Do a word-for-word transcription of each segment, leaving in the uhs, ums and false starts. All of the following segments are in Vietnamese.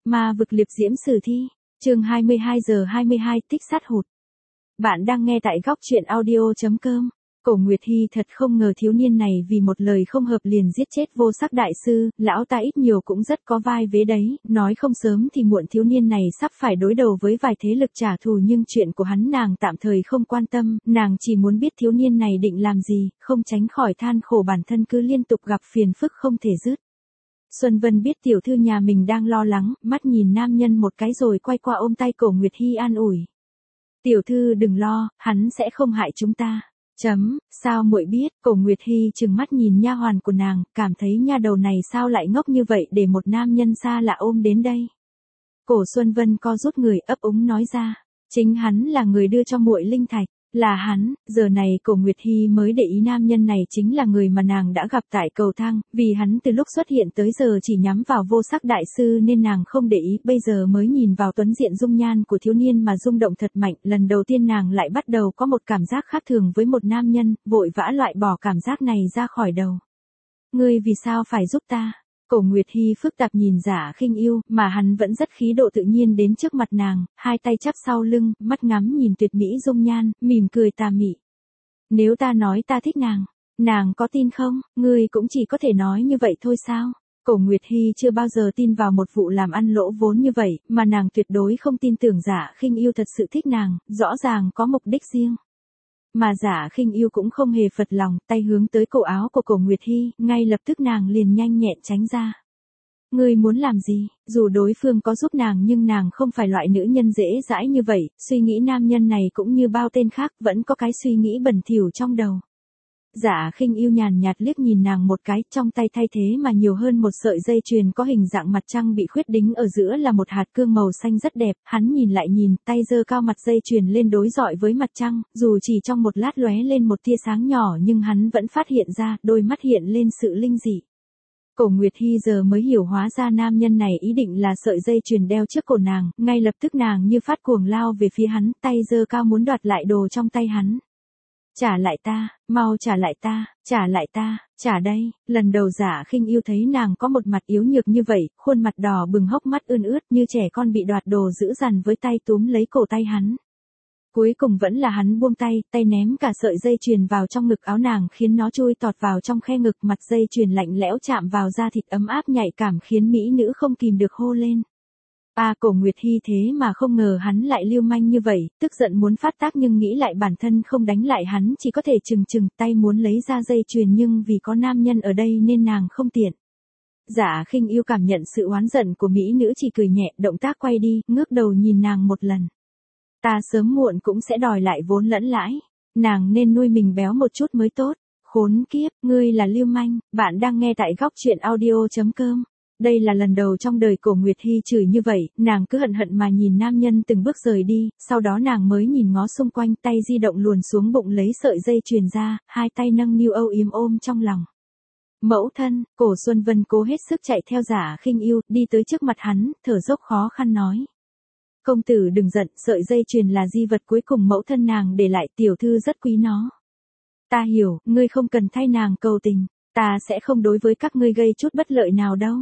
Ma vực liệp diễm sử thi, chương hai mươi hai giờ hai mươi hai tích sát hụt. Bạn đang nghe tại góc truyện audio chấm com. Cổ Nguyệt Hy thật không ngờ thiếu niên này vì một lời không hợp liền giết chết vô sắc đại sư, lão ta ít nhiều cũng rất có vai vế đấy, nói không sớm thì muộn thiếu niên này sắp phải đối đầu với vài thế lực trả thù nhưng chuyện của hắn nàng tạm thời không quan tâm, nàng chỉ muốn biết thiếu niên này định làm gì, không tránh khỏi than khổ bản thân cứ liên tục gặp phiền phức không thể dứt. Xuân Vân biết tiểu thư nhà mình đang lo lắng, mắt nhìn nam nhân một cái rồi quay qua ôm tay Cổ Nguyệt Hy an ủi. Tiểu thư đừng lo, hắn sẽ không hại chúng ta. Chấm, sao muội biết? Cổ Nguyệt Hy trừng mắt nhìn nha hoàn của nàng, cảm thấy nha đầu này sao lại ngốc như vậy để một nam nhân xa lạ ôm đến đây. Cổ Xuân Vân co rút người ấp úng nói ra, chính hắn là người đưa cho muội linh thạch. Là hắn, giờ này Cổ Nguyệt Hy mới để ý nam nhân này chính là người mà nàng đã gặp tại cầu thang, vì hắn từ lúc xuất hiện tới giờ chỉ nhắm vào vô sắc đại sư nên nàng không để ý, bây giờ mới nhìn vào tuấn diện dung nhan của thiếu niên mà rung động thật mạnh, lần đầu tiên nàng lại bắt đầu có một cảm giác khác thường với một nam nhân, vội vã loại bỏ cảm giác này ra khỏi đầu. Ngươi vì sao phải giúp ta? Cổ Nguyệt Hy phức tạp nhìn Giả Khinh Yêu, mà hắn vẫn rất khí độ tự nhiên đến trước mặt nàng, hai tay chắp sau lưng, mắt ngắm nhìn tuyệt mỹ dung nhan, mỉm cười tà mị. Nếu ta nói ta thích nàng, nàng có tin không? Ngươi cũng chỉ có thể nói như vậy thôi sao? Cổ Nguyệt Hy chưa bao giờ tin vào một vụ làm ăn lỗ vốn như vậy, mà nàng tuyệt đối không tin tưởng Giả Khinh Yêu thật sự thích nàng, rõ ràng có mục đích riêng. Mà Giả Khinh Yêu cũng không hề phật lòng, tay hướng tới cổ áo của Cổ Nguyệt Hy, ngay lập tức nàng liền nhanh nhẹn tránh ra. Ngươi muốn làm gì? Dù đối phương có giúp nàng nhưng nàng không phải loại nữ nhân dễ dãi như vậy, suy nghĩ nam nhân này cũng như bao tên khác, vẫn có cái suy nghĩ bẩn thỉu trong đầu. Giả Khinh Yêu nhàn nhạt liếc nhìn nàng một cái, trong tay thay thế mà nhiều hơn một sợi dây chuyền có hình dạng mặt trăng bị khuyết đính ở giữa là một hạt cương màu xanh rất đẹp, hắn nhìn lại nhìn, tay giơ cao mặt dây chuyền lên đối dọi với mặt trăng, dù chỉ trong một lát lóe lên một tia sáng nhỏ nhưng hắn vẫn phát hiện ra, đôi mắt hiện lên sự linh dị. Cổ Nguyệt Hy giờ mới hiểu hóa ra nam nhân này ý định là sợi dây chuyền đeo trước cổ nàng, ngay lập tức nàng như phát cuồng lao về phía hắn, tay giơ cao muốn đoạt lại đồ trong tay hắn. Trả lại ta, mau trả lại ta, trả lại ta, trả đây. Lần đầu Giả Khinh Yêu thấy nàng có một mặt yếu nhược như vậy, khuôn mặt đỏ bừng hốc mắt ươn ướt như trẻ con bị đoạt đồ dữ dằn với tay túm lấy cổ tay hắn. Cuối cùng vẫn là hắn buông tay, tay ném cả sợi dây chuyền vào trong ngực áo nàng khiến nó chui tọt vào trong khe ngực, mặt dây chuyền lạnh lẽo chạm vào da thịt ấm áp nhạy cảm khiến mỹ nữ không kìm được hô lên. À, Cổ Nguyệt Hy thế mà không ngờ hắn lại lưu manh như vậy, tức giận muốn phát tác nhưng nghĩ lại bản thân không đánh lại hắn chỉ có thể chừng chừng tay muốn lấy ra dây chuyền nhưng vì có nam nhân ở đây nên nàng không tiện. Giả Khinh Yêu cảm nhận sự oán giận của mỹ nữ chỉ cười nhẹ, động tác quay đi, ngước đầu nhìn nàng một lần. Ta sớm muộn cũng sẽ đòi lại vốn lẫn lãi, nàng nên nuôi mình béo một chút mới tốt. Khốn kiếp, ngươi là lưu manh. Bạn đang nghe tại góc truyện audio chấm com. Đây là lần đầu trong đời Cổ Nguyệt Hy chửi như vậy, nàng cứ hận hận mà nhìn nam nhân từng bước rời đi, sau đó nàng mới nhìn ngó xung quanh, tay di động luồn xuống bụng lấy sợi dây chuyền ra, hai tay nâng niu âu yếm ôm trong lòng. Mẫu thân, Cổ Xuân Vân cố hết sức chạy theo Giả Khinh Yêu, đi tới trước mặt hắn, thở dốc khó khăn nói. Công tử đừng giận, sợi dây chuyền là di vật cuối cùng mẫu thân nàng để lại, tiểu thư rất quý nó. Ta hiểu, ngươi không cần thay nàng cầu tình, ta sẽ không đối với các ngươi gây chút bất lợi nào đâu.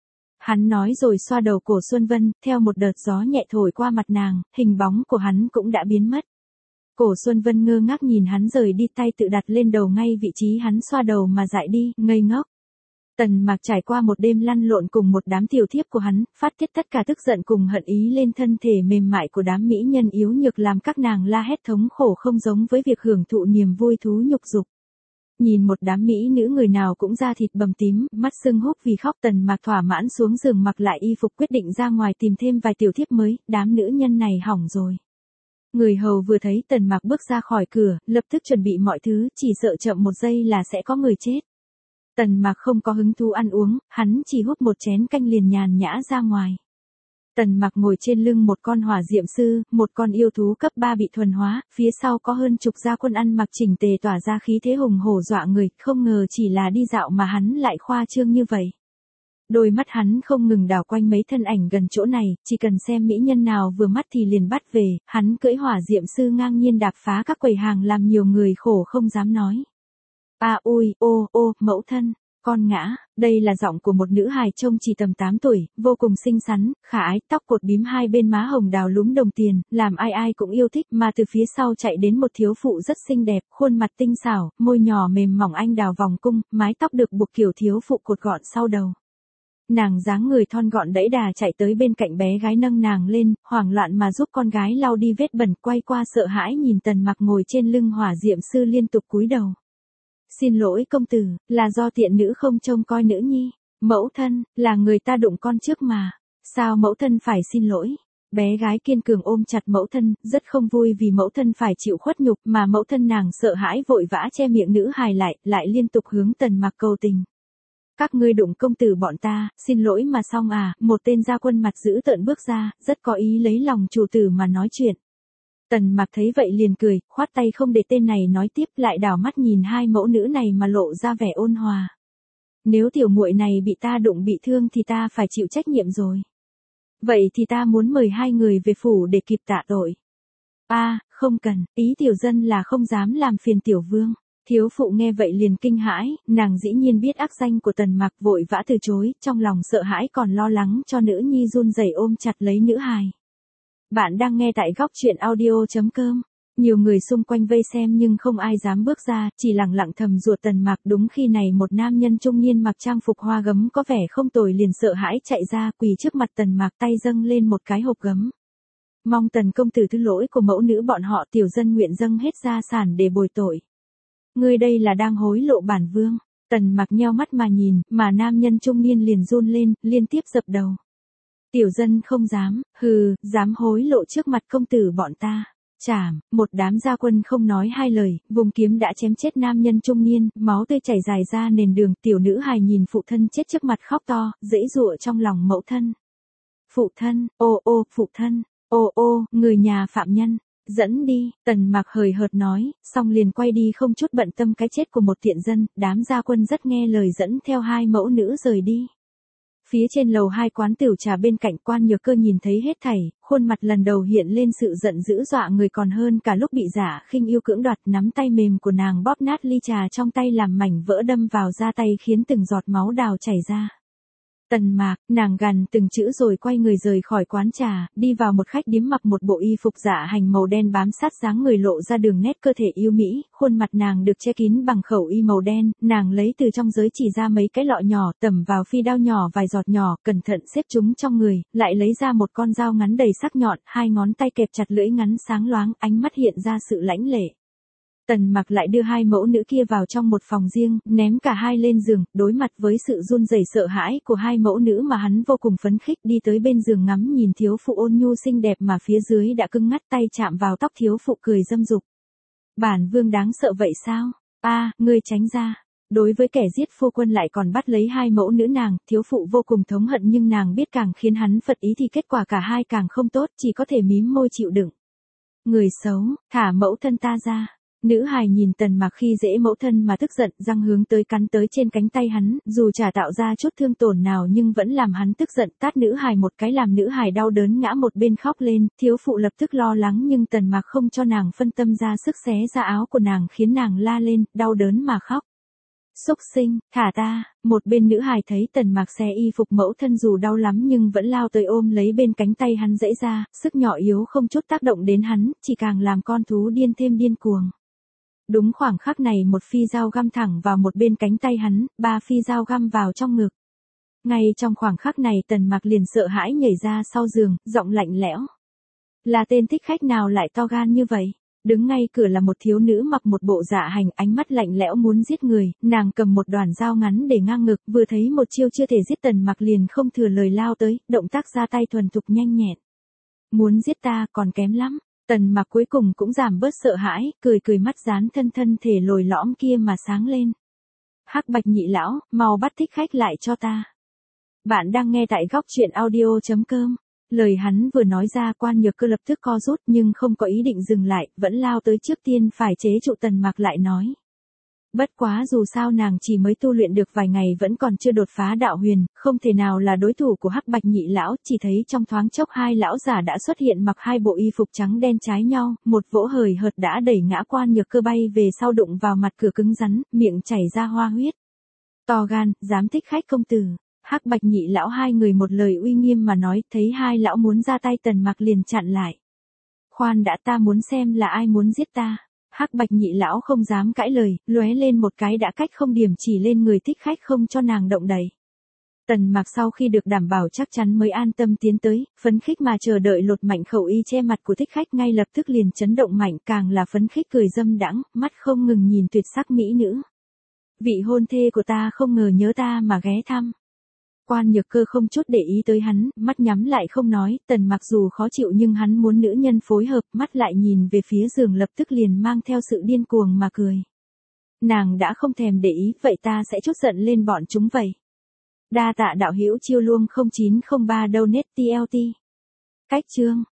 Hắn nói rồi xoa đầu Cổ Xuân Vân, theo một đợt gió nhẹ thổi qua mặt nàng, hình bóng của hắn cũng đã biến mất. Cổ Xuân Vân ngơ ngác nhìn hắn rời đi, tay tự đặt lên đầu ngay vị trí hắn xoa đầu mà dại đi, ngây ngốc. Tần Mạc trải qua một đêm lăn lộn cùng một đám tiểu thiếp của hắn, phát tiết tất cả tức giận cùng hận ý lên thân thể mềm mại của đám mỹ nhân yếu nhược làm các nàng la hét thống khổ không giống với việc hưởng thụ niềm vui thú nhục dục. Nhìn một đám mỹ nữ người nào cũng da thịt bầm tím, mắt sưng húp vì khóc, Tần Mạc thỏa mãn xuống giường mặc lại y phục quyết định ra ngoài tìm thêm vài tiểu thiếp mới, đám nữ nhân này hỏng rồi. Người hầu vừa thấy Tần Mạc bước ra khỏi cửa, lập tức chuẩn bị mọi thứ, chỉ sợ chậm một giây là sẽ có người chết. Tần Mạc không có hứng thú ăn uống, hắn chỉ hút một chén canh liền nhàn nhã ra ngoài. Tần Mạc ngồi trên lưng một con hỏa diệm sư, một con yêu thú cấp ba bị thuần hóa, phía sau có hơn chục gia quân ăn mặc chỉnh tề tỏa ra khí thế hùng hổ dọa người, không ngờ chỉ là đi dạo mà hắn lại khoa trương như vậy. Đôi mắt hắn không ngừng đảo quanh mấy thân ảnh gần chỗ này, chỉ cần xem mỹ nhân nào vừa mắt thì liền bắt về, hắn cưỡi hỏa diệm sư ngang nhiên đạp phá các quầy hàng làm nhiều người khổ không dám nói. À ôi, ô, ô, mẫu thân. con ngã, đây là giọng của một nữ hài trông chỉ tầm tám tuổi, vô cùng xinh xắn, khả ái, tóc cột bím hai bên má hồng đào lúm đồng tiền, làm ai ai cũng yêu thích, mà từ phía sau chạy đến một thiếu phụ rất xinh đẹp, khuôn mặt tinh xảo, môi nhỏ mềm mỏng anh đào vòng cung, mái tóc được buộc kiểu thiếu phụ cột gọn sau đầu. Nàng dáng người thon gọn đẫy đà chạy tới bên cạnh bé gái nâng nàng lên, hoảng loạn mà giúp con gái lau đi vết bẩn, quay qua sợ hãi nhìn Tần Mặc ngồi trên lưng hỏa diệm sư liên tục cúi đầu. Xin lỗi công tử, là do tiện nữ không trông coi nữ nhi. Mẫu thân, là người ta đụng con trước mà. Sao mẫu thân phải xin lỗi? Bé gái kiên cường ôm chặt mẫu thân, rất không vui vì mẫu thân phải chịu khuất nhục, mà mẫu thân nàng sợ hãi vội vã che miệng nữ hài lại, lại liên tục hướng Tần Mặc cầu tình. Các ngươi đụng công tử bọn ta, xin lỗi mà xong à, một tên gia quân mặt dữ tợn bước ra, rất có ý lấy lòng chủ tử mà nói chuyện. Tần Mặc thấy vậy liền cười, khoát tay không để tên này nói tiếp, lại đảo mắt nhìn hai mẫu nữ này mà lộ ra vẻ ôn hòa. Nếu tiểu muội này bị ta đụng bị thương thì ta phải chịu trách nhiệm rồi. Vậy thì ta muốn mời hai người về phủ để kịp tạ tội. A, à, không cần, ý tiểu dân là không dám làm phiền tiểu vương. Thiếu phụ nghe vậy liền kinh hãi, nàng dĩ nhiên biết ác danh của Tần Mặc, vội vã từ chối, trong lòng sợ hãi còn lo lắng cho nữ nhi run rẩy ôm chặt lấy nữ hài. Bạn đang nghe tại góc truyện audio chấm com. Nhiều người xung quanh vây xem nhưng không ai dám bước ra, chỉ lặng lặng thầm ruột Tần Mặc. Đúng khi này một nam nhân trung niên mặc trang phục hoa gấm có vẻ không tồi liền sợ hãi chạy ra, quỳ trước mặt Tần Mặc, tay dâng lên một cái hộp gấm. Mong Tần công tử thứ lỗi của mẫu nữ bọn họ, tiểu dân nguyện dâng hết gia sản để bồi tội. Ngươi đây là đang hối lộ bản vương. Tần Mặc nheo mắt mà nhìn, mà nam nhân trung niên liền run lên, liên tiếp dập đầu. Tiểu dân không dám, hừ, dám hối lộ trước mặt công tử bọn ta. Chảm, một đám gia quân không nói hai lời, vùng kiếm đã chém chết nam nhân trung niên, máu tươi chảy dài ra nền đường, tiểu nữ hài nhìn phụ thân chết trước mặt khóc to, dãy dụa trong lòng mẫu thân. Phụ thân, ô ô, phụ thân, ô ô, người nhà phạm nhân. Dẫn đi, Tần Mặc hời hợt nói, xong liền quay đi không chút bận tâm cái chết của một tiện dân, đám gia quân rất nghe lời dẫn theo hai mẫu nữ rời đi. Phía trên lầu hai quán tửu trà bên cạnh, Quan Nhược Cơ nhìn thấy hết thảy, khuôn mặt lần đầu hiện lên sự giận dữ dọa người còn hơn cả lúc bị giả khinh yêu cưỡng đoạt, nắm tay mềm của nàng bóp nát ly trà trong tay làm mảnh vỡ đâm vào da tay khiến từng giọt máu đào chảy ra. Tần Mạc, nàng gằn từng chữ rồi quay người rời khỏi quán trà, đi vào một khách điếm mặc một bộ y phục dạ hành màu đen bám sát dáng người lộ ra đường nét cơ thể yêu mỹ, khuôn mặt nàng được che kín bằng khẩu y màu đen, nàng lấy từ trong giới chỉ ra mấy cái lọ nhỏ, tẩm vào phi đao nhỏ vài giọt nhỏ, cẩn thận xếp chúng trong người, lại lấy ra một con dao ngắn đầy sắc nhọn, hai ngón tay kẹp chặt lưỡi ngắn sáng loáng, ánh mắt hiện ra sự lãnh lệ. Tần Mặc lại đưa hai mẫu nữ kia vào trong một phòng riêng, ném cả hai lên giường, đối mặt với sự run rẩy sợ hãi của hai mẫu nữ mà hắn vô cùng phấn khích, đi tới bên giường ngắm nhìn thiếu phụ ôn nhu xinh đẹp mà phía dưới đã cứng ngắt, tay chạm vào tóc thiếu phụ cười dâm dục. Bản vương đáng sợ vậy sao? A, à, ngươi tránh ra. Đối với kẻ giết phu quân lại còn bắt lấy hai mẫu nữ nàng, thiếu phụ vô cùng thống hận nhưng nàng biết càng khiến hắn phật ý thì kết quả cả hai càng không tốt, chỉ có thể mím môi chịu đựng. Người xấu, thả mẫu thân ta ra. Nữ hài nhìn Tần Mặc khi dễ mẫu thân mà tức giận, răng hướng tới cắn tới trên cánh tay hắn, dù chả tạo ra chút thương tổn nào nhưng vẫn làm hắn tức giận, tát nữ hài một cái làm nữ hài đau đớn ngã một bên khóc lên, thiếu phụ lập tức lo lắng nhưng Tần Mặc không cho nàng phân tâm, ra sức xé ra áo của nàng khiến nàng la lên, đau đớn mà khóc. Xúc sinh, thả ta, một bên nữ hài thấy Tần Mặc xé y phục mẫu thân dù đau lắm nhưng vẫn lao tới ôm lấy bên cánh tay hắn dãy ra, sức nhỏ yếu không chút tác động đến hắn, chỉ càng làm con thú điên thêm điên cuồng. Đúng khoảng khắc này một phi dao găm thẳng vào một bên cánh tay hắn, ba phi dao găm vào trong ngực. Ngay trong khoảng khắc này Tần Mặc liền sợ hãi nhảy ra sau giường, giọng lạnh lẽo. Là tên thích khách nào lại to gan như vậy? Đứng ngay cửa là một thiếu nữ mặc một bộ dạ hành, ánh mắt lạnh lẽo muốn giết người, nàng cầm một đoàn dao ngắn để ngang ngực, vừa thấy một chiêu chưa thể giết Tần Mặc liền không thừa lời lao tới, động tác ra tay thuần thục nhanh nhẹn. Muốn giết ta còn kém lắm. Tần Mặc cuối cùng cũng giảm bớt sợ hãi, cười cười mắt dán thân thân thể lồi lõm kia mà sáng lên. Hắc Bạch nhị lão, mau bắt thích khách lại cho ta. Bạn đang nghe tại góc truyện audio chấm com. Lời hắn vừa nói ra, Quan Nhược Cơ lập tức co rút nhưng không có ý định dừng lại, vẫn lao tới trước tiên phải chế trụ Tần Mặc lại nói. Bất quá dù sao nàng chỉ mới tu luyện được vài ngày vẫn còn chưa đột phá đạo huyền, không thể nào là đối thủ của Hắc Bạch nhị lão, chỉ thấy trong thoáng chốc hai lão giả đã xuất hiện mặc hai bộ y phục trắng đen trái nhau, một vỗ hời hợt đã đẩy ngã Quan Nhược Cơ bay về sau đụng vào mặt cửa cứng rắn, miệng chảy ra hoa huyết. To gan, dám thích khách công tử. Hắc Bạch nhị lão hai người một lời uy nghiêm mà nói, thấy hai lão muốn ra tay Tần Mặc liền chặn lại. Khoan đã, ta muốn xem là ai muốn giết ta. Hắc Bạch nhị lão không dám cãi lời, lóe lên một cái đã cách không điểm chỉ lên người thích khách không cho nàng động đậy. Tần Mặc sau khi được đảm bảo chắc chắn mới an tâm tiến tới, phấn khích mà chờ đợi lột mạnh khẩu y che mặt của thích khách ngay lập tức liền chấn động mạnh, càng là phấn khích cười dâm đãng, mắt không ngừng nhìn tuyệt sắc mỹ nữ. Vị hôn thê của ta không ngờ nhớ ta mà ghé thăm. Quan Nhược Cơ không chút để ý tới hắn, mắt nhắm lại không nói, Tần Mặc dù khó chịu nhưng hắn muốn nữ nhân phối hợp, mắt lại nhìn về phía giường lập tức liền mang theo sự điên cuồng mà cười. Nàng đã không thèm để ý, vậy ta sẽ trút giận lên bọn chúng vậy. Đa tạ đạo hữu chiêu luông không chín không ba donate tê lờ tê. Cách chương